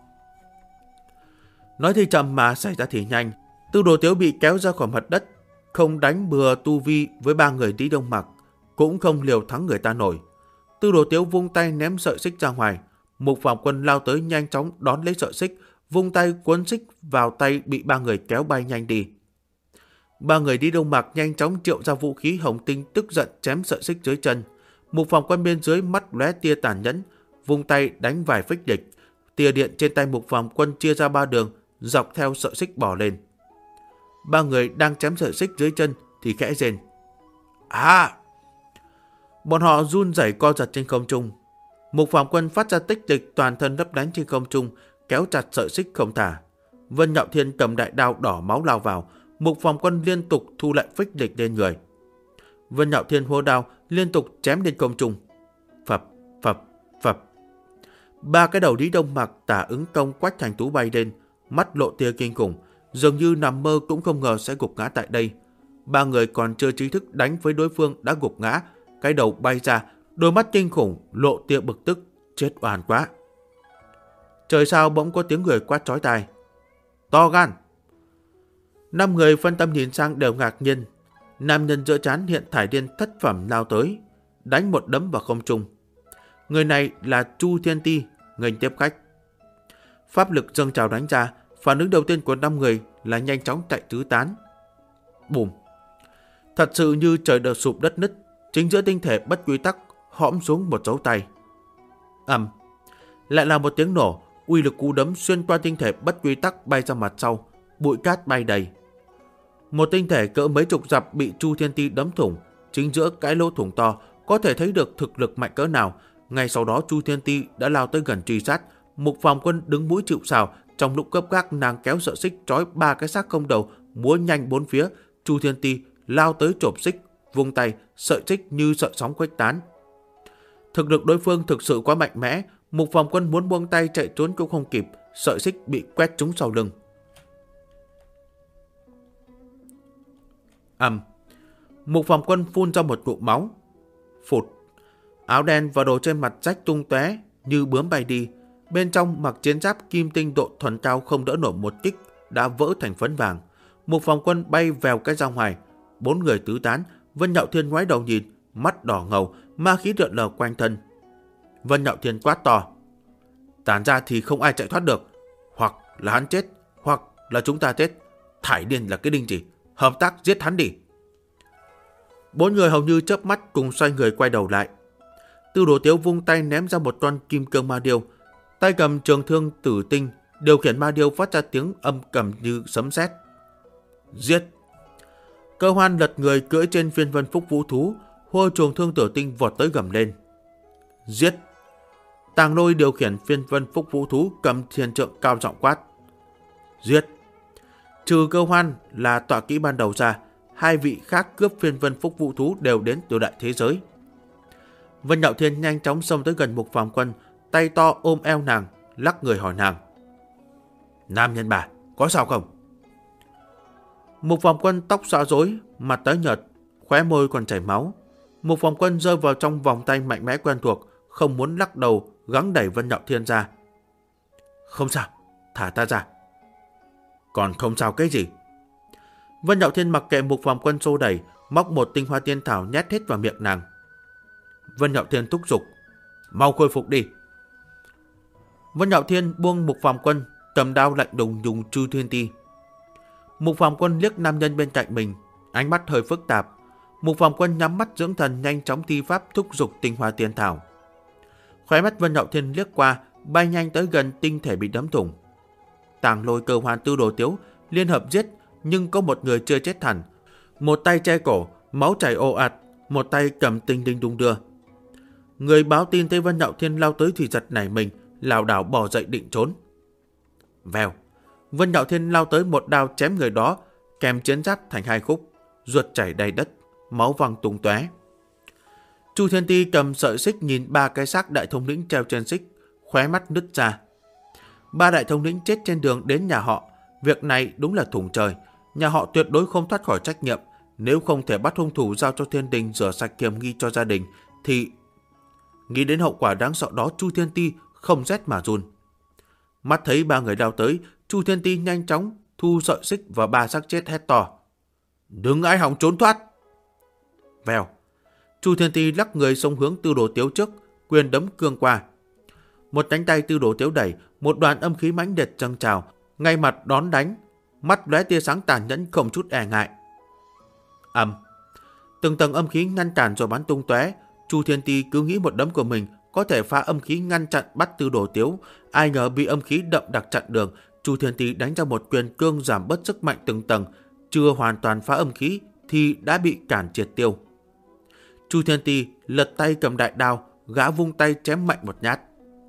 Nói thì chậm mà xảy ra thì nhanh. Tư Đồ Tiếu bị kéo ra khỏi mặt đất, không đánh bừa tu vi với 3 người Lý Đông Mặc, cũng không liều thắng người ta nổi. Tư Đồ Tiếu vung tay ném sợi xích ra ngoài. Mục Phạm Quân lao tới nhanh chóng đón lấy sợi xích, vung tay cuốn xích vào tay, bị 3 người kéo bay nhanh đi. 3 người Lý Đông Mặc nhanh chóng triệu ra vũ khí hồng tinh, tức giận chém sợi xích dưới chân. Mục Phạm Quân bên dưới mắt lóe tia tàn nhẫn, vung tay đánh vài phích địch. Tia điện trên tay Mục Phạm Quân chia ra 3 đường, dọc theo sợi xích bỏ lên. 3 người đang chém sợi xích dưới chân thì khẽ rên. Bọn họ run rẩy co giật trên không trung. Mục Phạm Quân phát ra tích dịch, toàn thân lấp lánh trên không trung, kéo chặt sợi xích không thả. Vân Nhạo Thiên cầm đại đao đỏ máu lao vào. Mục Phạm Quân liên tục thu lại phích dịch lên người. Vân Nhạo Thiên hô đao liên tục chém lên không trung. Phập, phập, phập. 3 cái đầu Lý Đông Mặc, Tả Ứng Công, Quách Thành Tú bay lên, mắt lộ tia kinh khủng, dường như nằm mơ cũng không ngờ sẽ gục ngã tại đây. 3 người còn chưa trí thức đánh với đối phương đã gục ngã, cái đầu bay ra, đôi mắt kinh khủng lộ tia bực tức, chết oan quá. Trời sao bỗng có tiếng người quát chói tai. To gan! 5 người phân tâm nhìn sang đều ngạc nhiên. Nam nhân giữa trán hiện thải điên thất phẩm lao tới, đánh một đấm vào không trung. Người này là Chu Thiên Ti, nghênh tiếp khách. Pháp lực dâng trào đánh ra, phản ứng đầu tiên của 5 người là nhanh chóng chạy tứ tán. Bùm! Thật sự như trời đổ sụp đất nứt, chính giữa tinh thể bất quy tắc hõm xuống một dấu tay. Lại là một tiếng nổ, uy lực cú đấm xuyên qua tinh thể bất quy tắc bay ra mặt sau, bụi cát bay đầy. Một tinh thể cỡ mấy chục dặm bị Chu Thiên Ti đấm thủng, chính giữa cái lỗ thủng to, có thể thấy được thực lực mạnh cỡ nào. Ngay sau đó Chu Thiên Ti đã lao tới gần truy sát. Mục Phàm Quân đứng mũi chịu sào, trong lúc gấp gáp nàng kéo sợi xích trói 3 cái xác không đầu, múa nhanh bốn phía. Chu Thiên Ti lao tới chộp xích, vung tay, sợi xích như sợi sóng khuếch tán. Thực lực đối phương thực sự quá mạnh mẽ, Mục Phàm Quân muốn buông tay chạy trốn cũng không kịp, sợi xích bị quét trúng sau lưng. Mục Phàm Quân phun ra một ngụm máu. Phụt. Áo đen và đồ trên mặt rách tung tóe như bướm bay đi. Bên trong mặc chiến giáp kim tinh độ thuần cao không đỡ nổi một kích, đã vỡ thành phấn vàng. Mục Phàm Quân bay vèo cái ra ngoài. 4 người tứ tán. Vân Nhạo Thiên ngoái đầu nhìn, mắt đỏ ngầu, ma khí rợn lờ quanh thân. Vân Nhạo Thiên quát to: tản ra thì không ai chạy thoát được. Hoặc là hắn chết, hoặc là chúng ta chết. Thải điên là cái đinh gì? Hợp tác giết hắn đi. 4 người hầu như chớp mắt cùng xoay người quay đầu lại. Tư Đồ Tiếu vung tay ném ra một con kim cương ma điêu, tay cầm trường thương tử tinh, điều khiển ma điêu phát ra tiếng âm cầm như sấm sét. Giết! Cơ Hoan lật người cưỡi trên phiên vân phúc vũ thú, hô trường thương tử tinh vọt tới gầm lên. Giết! Tàng Lôi điều khiển phiên vân phúc vũ thú cầm thiền trượng cao giọng quát. Giết! Trừ Cơ Hoan là tọa kỹ ban đầu ra, 2 vị khác cướp phiên vân phúc vũ thú đều đến từ đại thế giới. Vân Nhạo Thiên nhanh chóng xông tới gần Mục Phàm Quân, tay to ôm eo nàng, lắc người hỏi nàng. Nam nhân bà, có sao không? Mục Phàm Quân tóc xõa rối, mặt tái nhợt, khóe môi còn chảy máu. Mục Phàm Quân rơi vào trong vòng tay mạnh mẽ quen thuộc, không muốn lắc đầu, gắng đẩy Vân Nhạo Thiên ra. Không sao, thả ta ra. Còn không sao cái gì? Vân Nhạo Thiên mặc kệ Mục Phàm Quân xô đẩy, móc một tinh hoa tiên thảo nhét hết vào miệng nàng. Vân Nhạo Thiên thúc giục, mau khôi phục đi. Vân Nhạo Thiên buông Mục Phàm Quân, cầm đao lạnh đùng dùng Chu Thiên Ti. Mục Phàm Quân liếc nam nhân bên cạnh mình, ánh mắt hơi phức tạp. Mục Phàm Quân nhắm mắt dưỡng thần, nhanh chóng thi pháp thúc giục tinh hoa tiên thảo. Khóe mắt Vân Nhạo Thiên liếc qua, bay nhanh tới gần tinh thể bị đấm thủng. Tàng Lôi, Cơ Hoan, Tư Đồ Tiếu liên hợp giết, nhưng có một người chưa chết hẳn. Một tay che cổ, máu chảy ồ ạt, một tay cầm tinh đinh đung đưa. Người báo tin thấy Vân Nhạo Thiên lao tới thì giật nảy mình, lảo đảo bò dậy định trốn. Vèo, Vân Nhạo Thiên lao tới một đao chém người đó, kèm chiến giáp thành 2 khúc, ruột chảy đầy đất, máu văng tung tóe. Chu Thiên Ti cầm sợi xích nhìn 3 cái xác đại thống lĩnh treo trên xích, khóe mắt nứt ra. 3 đại thống lĩnh chết trên đường đến nhà họ, việc này đúng là thủng trời. Nhà họ tuyệt đối không thoát khỏi trách nhiệm. Nếu không thể bắt hung thủ giao cho thiên đình rửa sạch hiểm nghi cho gia đình, thì... Nghĩ đến hậu quả đáng sợ đó, Chu Thiên Ti không rét mà run. Mắt thấy 3 người lao tới, Chu Thiên Ti nhanh chóng thu sợi xích và 3 xác chết hét to. Đừng ai hòng trốn thoát! Vèo, Chu Thiên Ti lắc người xông hướng Tư Đồ Tiếu trước, quyền đấm cương qua. Một cánh tay Tư Đồ Tiếu đẩy, một đoàn âm khí mãnh liệt dâng trào, ngay mặt đón đánh, mắt lóe tia sáng tàn nhẫn không chút e ngại. Từng tầng âm khí ngăn cản rồi bắn tung tóe. Chu Thiên Ti cứ nghĩ một đấm của mình có thể phá âm khí ngăn chặn bắt Tư Đồ Tiếu, ai ngờ bị âm khí đậm đặc chặn đường. Chu Thiên Ti đánh ra một quyền cương giảm bớt sức mạnh từng tầng, chưa hoàn toàn phá âm khí thì đã bị cản triệt tiêu. Chu Thiên Ti lật tay cầm đại đao, gã vung tay chém mạnh một nhát.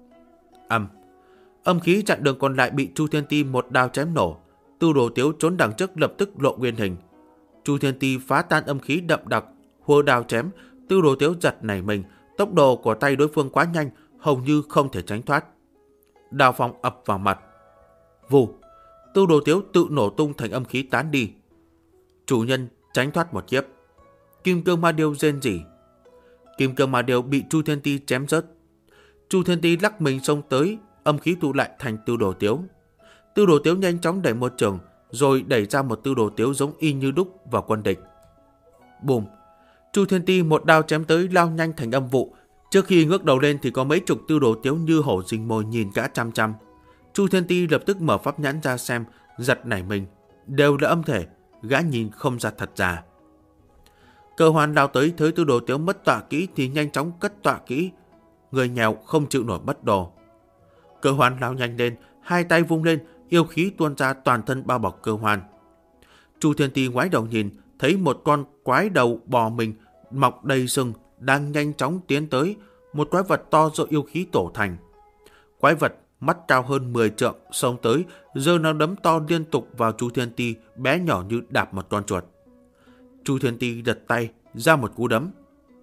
Âm khí chặn đường còn lại bị Chu Thiên Ti một đao chém nổ. Tư Đồ Tiếu trốn đằng trước lập tức lộ nguyên hình. Chu Thiên Ti phá tan âm khí đậm đặc, hô đao chém. Tư Đồ Tiếu giật nảy mình, tốc độ của tay đối phương quá nhanh, hầu như không thể tránh thoát. Đao phong ập vào mặt. Vù, Tư Đồ Tiếu tự nổ tung thành âm khí tán đi. Chủ nhân tránh thoát một kiếp. Kim cương ma điêu rên rỉ. Kim cương ma điêu bị Chu Thiên Ti chém rớt. Chu Thiên Ti lắc mình xông tới, âm khí tụ lại thành Tư Đồ Tiếu. Tư Đồ Tiếu nhanh chóng đẩy một trường, rồi đẩy ra một Tư Đồ Tiếu giống y như đúc vào quân địch. Bùm! Chu Thiên Ti một đao chém tới, lao nhanh thành âm vụ. Trước khi ngước đầu lên thì có mấy chục Tư Đồ Tiếu như hổ rình mồi nhìn gã chăm chăm. Chu Thiên Ti lập tức mở pháp nhãn ra xem, giật nảy mình. Đều là âm thể, gã nhìn không ra thật giả. Cơ Hoan lao tới thấy Tư Đồ Tiếu mất tọa kỹ thì nhanh chóng cất tọa kỹ. người nghèo không chịu nổi bất đồ. Cơ Hoan lao nhanh lên, hai tay vung lên, yêu khí tuôn ra toàn thân bao bọc Cơ Hoan. Chu Thiên Ti ngoái đầu nhìn, thấy một con quái đầu bò mình mọc đầy sừng đang nhanh chóng tiến tới, một quái vật to do yêu khí tổ thành. Quái vật mắt cao hơn 10 trượng xông tới, giơ nắm đấm to liên tục vào Chu Thiên Ti, bé nhỏ như đạp một con chuột. Chu Thiên Ti giật tay ra một cú đấm.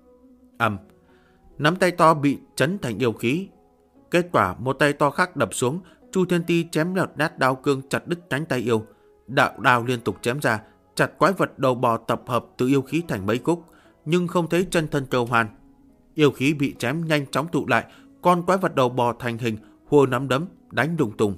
Nắm tay to bị chấn thành yêu khí. Kết quả một tay to khác đập xuống, Chu Thiên Ti chém lọt nát đao cương chặt đứt cánh tay yêu. Đạo đao liên tục chém ra, chặt quái vật đầu bò tập hợp từ yêu khí thành mấy khúc, nhưng không thấy chân thân Cơ Hoan. Yêu khí bị chém nhanh chóng tụ lại, con quái vật đầu bò thành hình, hùa nắm đấm đánh đùng tùng.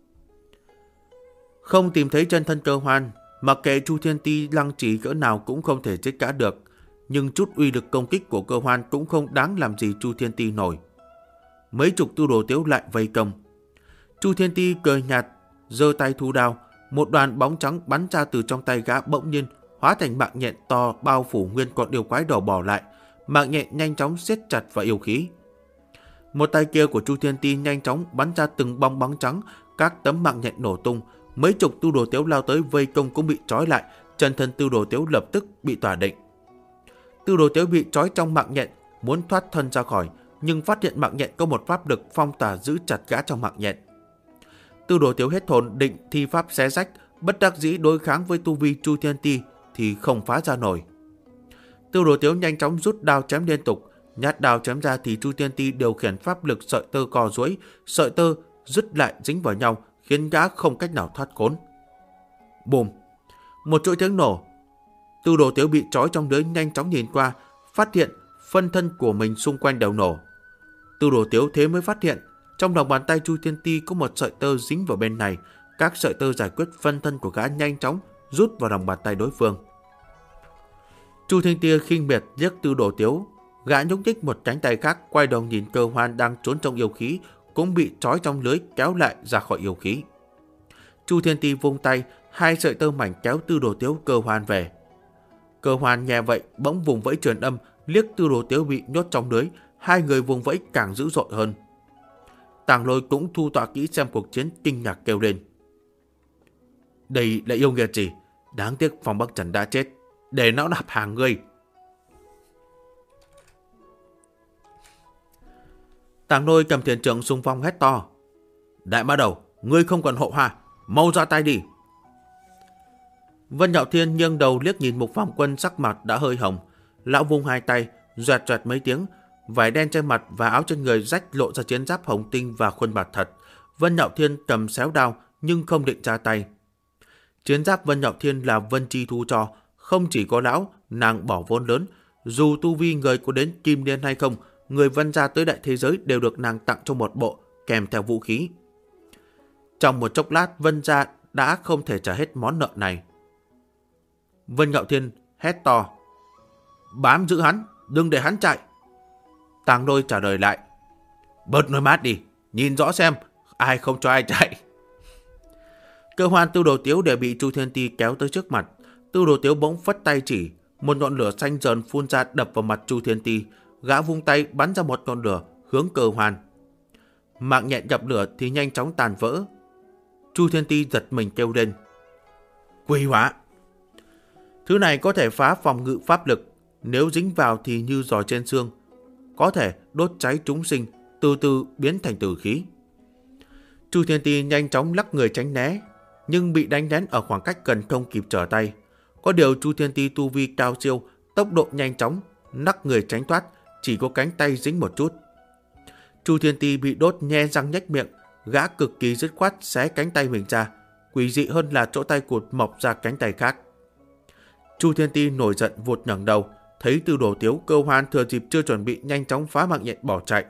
Không tìm thấy chân thân Cơ Hoan, mặc kệ Chu Thiên Ti lăng trì cỡ nào cũng không thể giết cả được, nhưng chút uy lực công kích của Cơ Hoan cũng không đáng làm gì Chu Thiên Ti nổi. Mấy chục tu đồ tiếu lại vây công. Chu Thiên Ti cười nhạt, giơ tay thu đao, một đoàn bóng trắng bắn ra từ trong tay gã bỗng nhiên hóa thành mạng nhện to bao phủ nguyên con yêu quái đầu bò lại. Mạng nhện nhanh chóng siết chặt vào yêu khí. Một tay kia của Chu Thiên Ti nhanh chóng bắn ra từng bong bóng trắng, các tấm mạng nhện nổ tung. Mấy chục tu đồ tiếu lao tới vây công cũng bị trói lại, chân thân tu đồ tiếu lập tức bị tỏa định. Tu đồ tiếu bị trói trong mạng nhện, muốn thoát thân ra khỏi, nhưng phát hiện mạng nhện có một pháp lực phong tỏa giữ chặt gã trong mạng nhện. Tu đồ tiếu hết hồn định thi pháp xé rách, bất đắc dĩ đối kháng với tu vi Chu Thiên Ti thì không phá ra nổi. Tu đồ tiếu nhanh chóng rút đao chém liên tục, nhát đao chém ra thì Chu Thiên Ti điều khiển pháp lực sợi tơ co duỗi, sợi tơ dứt lại dính vào nhau, khiến gã không cách nào thoát khốn. Bùm! Một chuỗi tiếng nổ. Tu đồ tiếu bị trói trong lưới nhanh chóng nhìn qua, phát hiện phân thân của mình xung quanh đều nổ. Tu đồ tiếu thế mới phát hiện trong lòng bàn tay Chu Thiên Ti có một sợi tơ dính vào bên này. Các sợi tơ giải quyết phân thân của gã nhanh chóng rút vào lòng bàn tay đối phương. Chu Thiên Ti khinh miệt liếc Tu đồ tiếu, gã nhúc nhích một cánh tay khác, quay đầu nhìn Cơ Hoan đang trốn trong yêu khí, cũng bị trói trong lưới kéo lại ra khỏi yêu khí. Chu Thiên Ti vung tay, hai sợi tơ mảnh kéo Tu đồ tiếu Cơ Hoan về. Cơ Hoan nghe vậy bỗng vùng vẫy truyền âm, liếc Tu đồ tiếu bị nhốt trong lưới, hai người vùng vẫy càng dữ dội hơn. Tàng Lôi cũng thu tọa kỹ xem cuộc chiến, kinh ngạc kêu lên: đây là yêu nghiệt gì? Đáng tiếc Phong Bắc Trần đã chết, để não nạp hàng ngươi. Tàng Lôi cầm thiền trượng xung phong hét to: Đại Ma Đầu, ngươi không còn hộ hoa, mau ra tay đi. Vân Nhạo Thiên nghiêng đầu liếc nhìn Mục Phạm Quân, sắc mặt đã hơi hồng. Lão vung hai tay, doẹt doẹt mấy tiếng, vải đen trên mặt và áo trên người rách lộ ra chiến giáp hồng tinh và khuôn mặt thật. Vân Nhạo Thiên cầm xéo đao nhưng không định ra tay. Chiến giáp Vân Nhạo Thiên là Vân Chi thu cho, không chỉ có lão, nàng bỏ vốn lớn. Dù tu vi người có đến kim liên hay không, người Vân gia tới đại thế giới đều được nàng tặng cho một bộ, kèm theo vũ khí. Trong một chốc lát, Vân gia đã không thể trả hết món nợ này. Vân Nhạo Thiên hét to: bám giữ hắn, đừng để hắn chạy. Tàng Lôi trả lời lại: bớt nói mát đi, nhìn rõ xem ai không cho ai chạy. Cơ Hoan, Tu đồ tiếu đều bị Chu Thiên Ti kéo tới trước mặt. Tu đồ tiếu bỗng phất tay chỉ, một ngọn lửa xanh dần phun ra đập vào mặt Chu Thiên Ti. Gã vung tay bắn ra một ngọn lửa hướng Cơ Hoan. Mạng nhện gặp lửa thì nhanh chóng tàn vỡ. Chu Thiên Ti giật mình kêu lên: quỷ hỏa! Thứ này có thể phá phòng ngự pháp lực, nếu dính vào thì như giò trên xương, có thể đốt cháy chúng sinh, từ từ biến thành tử khí. Chu Thiên Ti nhanh chóng lắc người tránh né, nhưng bị đánh lén ở khoảng cách gần không kịp trở tay. Có điều Chu Thiên Ti tu vi cao siêu, tốc độ nhanh chóng, lắc người tránh thoát, chỉ có cánh tay dính một chút. Chu Thiên Ti bị đốt nhe răng nhếch miệng, gã cực kỳ dứt khoát xé cánh tay mình ra. Quỷ dị hơn là chỗ tay cụt mọc ra cánh tay khác. Chu Thiên Ti nổi giận vụt ngẩng đầu, thấy Tu đồ tiếu, Cơ Hoan thừa dịp chưa chuẩn bị nhanh chóng phá mạng nhện bỏ chạy.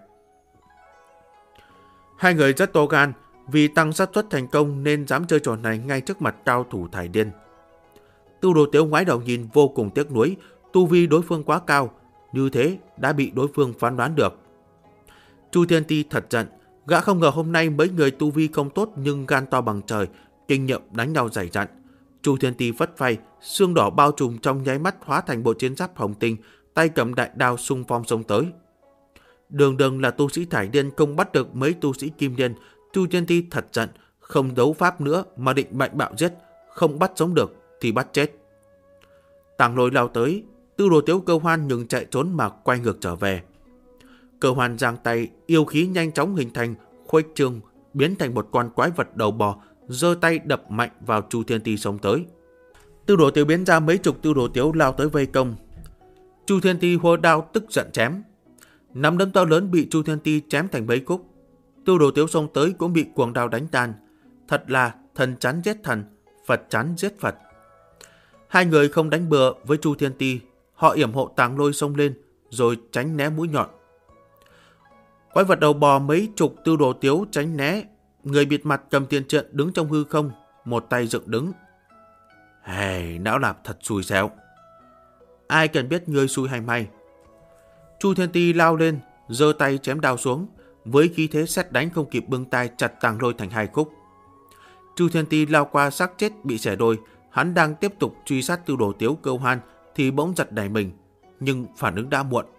Hai người rất to gan, vì tăng xác suất thành công nên dám chơi trò này ngay trước mặt cao thủ thải điên. Tu đồ tiếu ngoái đầu nhìn vô cùng tiếc nuối, tu vi đối phương quá cao, như thế đã bị đối phương phán đoán được. Chu Thiên Ti thật giận, gã không ngờ hôm nay mấy người tu vi không tốt nhưng gan to bằng trời, kinh nghiệm đánh nhau dày dặn. Chu Thiên Ti phất phay, xương đỏ bao trùm trong nháy mắt hóa thành bộ chiến giáp hồng tinh, tay cầm đại đao xung phong xông tới. Đường đường là tu sĩ thải điên không bắt được mấy tu sĩ kim điên. Chu Thiên Ti thật giận, không đấu pháp nữa mà định mạnh bạo giết, không bắt sống được thì bắt chết. Tàng Lôi lao tới, Tư Đồ Tiếu Cơ Hoan nhưng chạy trốn mà quay ngược trở về. Cơ Hoan giang tay, yêu khí nhanh chóng hình thành, khuếch trương, biến thành một con quái vật đầu bò, giơ tay đập mạnh vào Chu Thiên Ti xông tới. Tư Đồ Tiếu biến ra mấy chục Tư Đồ Tiếu lao tới vây công. Chu Thiên Ti hô đao tức giận chém. Nắm đấm to lớn bị Chu Thiên Ti chém thành mấy khúc. Tư Đồ Tiếu xông tới cũng bị cuồng đao đánh tan. Thật là thần chắn giết thần, Phật chắn giết Phật. Hai người không đánh bừa với Chu Thiên Ti, họ yểm hộ Tàng Lôi xông lên rồi tránh né mũi nhọn. Quái vật đầu bò mấy chục Tư Đồ Tiếu tránh né, người bịt mặt cầm tiền trượng đứng trong hư không, một tay dựng đứng. Hey, não lạp thật xui xẻo. Ai cần biết ngươi xui hay may. Chu Thiên Ti lao lên, giơ tay chém đao xuống, với khí thế sét đánh không kịp bưng tay chặt Tàng Lôi thành hai khúc. Chu Thiên Ti lao qua xác chết bị xẻ đôi, hắn đang tiếp tục truy sát Tư Đồ Tiếu Cơ Hoan thì bỗng giật nảy mình, nhưng phản ứng đã muộn.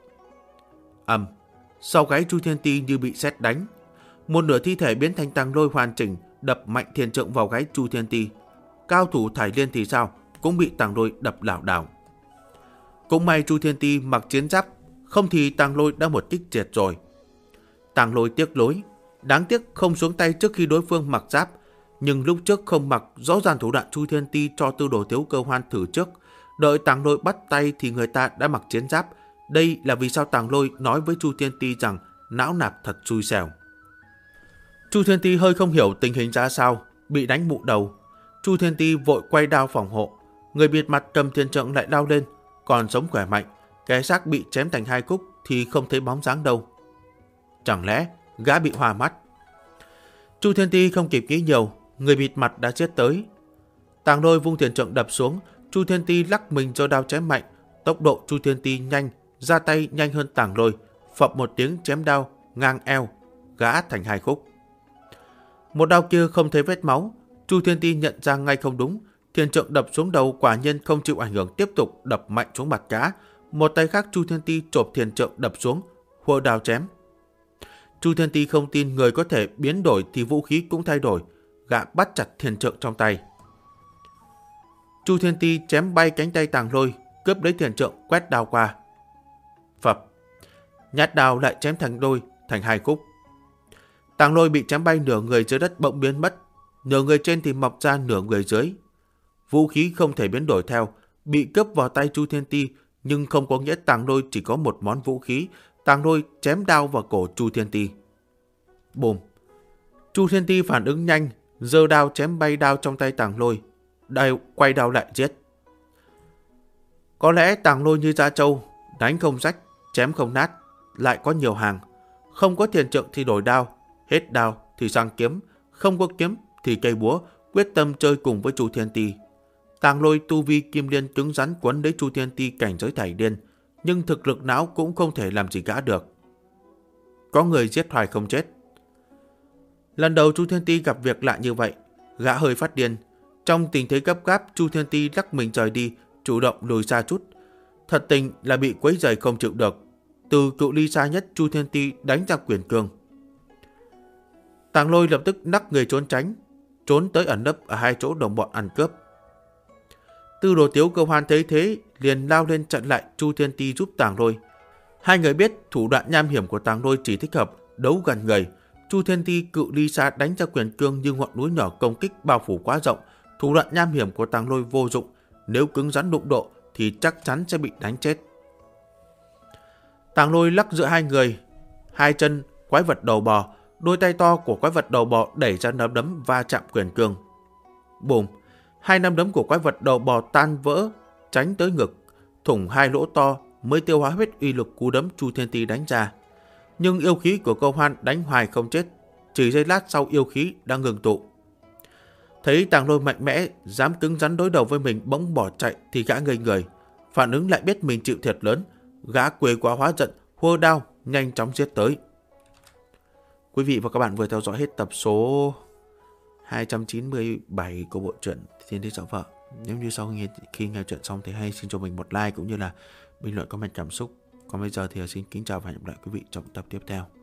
Sau gáy Chu Thiên Ti như bị sét đánh, một nửa thi thể biến thành Tàng Lôi hoàn chỉnh, đập mạnh thiền trượng vào gáy Chu Thiên Ti. Cao thủ thải liên thì sao, cũng bị Tàng Lôi đập lảo đảo. Cũng may Chu Thiên Ti mặc chiến giáp, không thì Tàng Lôi đã một kích triệt rồi. Tàng Lôi tiếc lối, đáng tiếc không xuống tay trước khi đối phương mặc giáp, nhưng lúc trước không mặc, rõ ràng thủ đoạn Chu Thiên Ti cho Tư Đồ Tiếu Cơ Hoan thử trước. Đợi Tàng Lôi bắt tay thì người ta đã mặc chiến giáp. Đây là vì sao Tàng Lôi nói với Chu Thiên Ti rằng não nạp thật xui xẻo. Chu Thiên Ti hơi không hiểu tình hình ra sao, bị đánh mụ đầu. Chu Thiên Ti vội quay đao phòng hộ, người bịt mặt cầm thiên trượng lại đao lên, còn sống khỏe mạnh, cái xác bị chém thành hai khúc thì không thấy bóng dáng đâu. Chẳng lẽ gã bị hoa mắt? Chu Thiên Ti không kịp nghĩ nhiều, người bịt mặt đã giết tới. Tàng Lôi vung thiên trượng đập xuống, Chu Thiên Ti lắc mình do đao chém mạnh, tốc độ Chu Thiên Ti nhanh, ra tay nhanh hơn Tàng Lôi, phập một tiếng chém đao ngang eo, gã thành hai khúc. Một đao kia không thấy vết máu, Chu Thiên Ti nhận ra ngay không đúng, thiên trượng đập xuống đầu quả nhiên không chịu ảnh hưởng, tiếp tục đập mạnh xuống mặt gã. Một tay khác Chu Thiên Ti chộp thiên trượng đập xuống, hô đao chém. Chu Thiên Ti không tin người có thể biến đổi thì vũ khí cũng thay đổi, gã bắt chặt thiên trượng trong tay. Chu Thiên Ti chém bay cánh tay Tàng Lôi, cướp lấy thiên trượng quét đao qua. Phập, nhát đao lại chém thành đôi, thành hai khúc. Tàng Lôi bị chém bay nửa người dưới đất bỗng biến mất, nửa người trên thì mọc ra nửa người dưới. Vũ khí không thể biến đổi theo, bị cướp vào tay Chu Thiên Ti, nhưng không có nghĩa Tàng Lôi chỉ có một món vũ khí. Tàng Lôi chém đao vào cổ Chu Thiên Ti. Bùm! Chu Thiên Ti phản ứng nhanh, giơ đao chém bay đao trong tay Tàng Lôi, quay đao lại giết. Có lẽ Tàng Lôi như da trâu, đánh không rách, chém không nát, lại có nhiều hàng. Không có tiền trượng thì đổi đao, hết đao thì sang kiếm, không có kiếm thì cây búa, quyết tâm chơi cùng với Chu Thiên Ti. Tàng Lôi tu vi kim liên cứng rắn quấn lấy Chu Thiên Ti cảnh giới thải điên, nhưng thực lực não cũng không thể làm gì gã được. Có người giết hoài không chết. Lần đầu Chu Thiên Ti gặp việc lạ như vậy, gã hơi phát điên. Trong tình thế gấp gáp, Chu Thiên Ti lắc mình rời đi, chủ động lùi xa chút. Thật tình là bị quấy rầy không chịu được. Từ cự ly xa nhất, Chu Thiên Ti đánh ra quyền cương. Tàng Lôi lập tức nắc người trốn tránh, trốn tới ẩn nấp ở hai chỗ đồng bọn ăn cướp. Tư Đồ Tiếu Cơ Hoan thấy thế, liền lao lên chặn lại Chu Thiên Ti giúp Tàng Lôi. Hai người biết thủ đoạn nham hiểm của Tàng Lôi chỉ thích hợp đấu gần người. Chu Thiên Ti cự ly xa đánh ra quyền cương như ngọn núi nhỏ công kích bao phủ quá rộng. Thủ đoạn nham hiểm của Tàng Lôi vô dụng, nếu cứng rắn đụng độ thì chắc chắn sẽ bị đánh chết. Tàng Lôi lắc giữa hai người, hai chân quái vật đầu bò, đôi tay to của quái vật đầu bò đẩy ra nắm đấm va chạm quyền cương. Bùm! Hai nắm đấm của quái vật đầu bò tan vỡ, tránh tới ngực, thủng hai lỗ to mới tiêu hóa hết uy lực cú đấm Chu Thiên Ti đánh ra. Nhưng yêu khí của Cơ Hoan đánh hoài không chết, chỉ giây lát sau yêu khí đang ngừng tụ. Thấy Tàng Lôi mạnh mẽ, dám cứng rắn đối đầu với mình bỗng bỏ chạy thì gã ngây người, phản ứng lại biết mình chịu thiệt lớn, gã quê quá hóa giận, hô đao nhanh chóng giết tới. Quý vị và các bạn vừa theo dõi hết tập số 297 của bộ truyện Thiên Đế Dạo Vợ. Nếu như sau khi nghe chuyện xong thì hãy xin cho mình một like cũng như là bình luận comment cảm xúc. Còn bây giờ thì xin kính chào và hẹn gặp lại quý vị trong tập tiếp theo.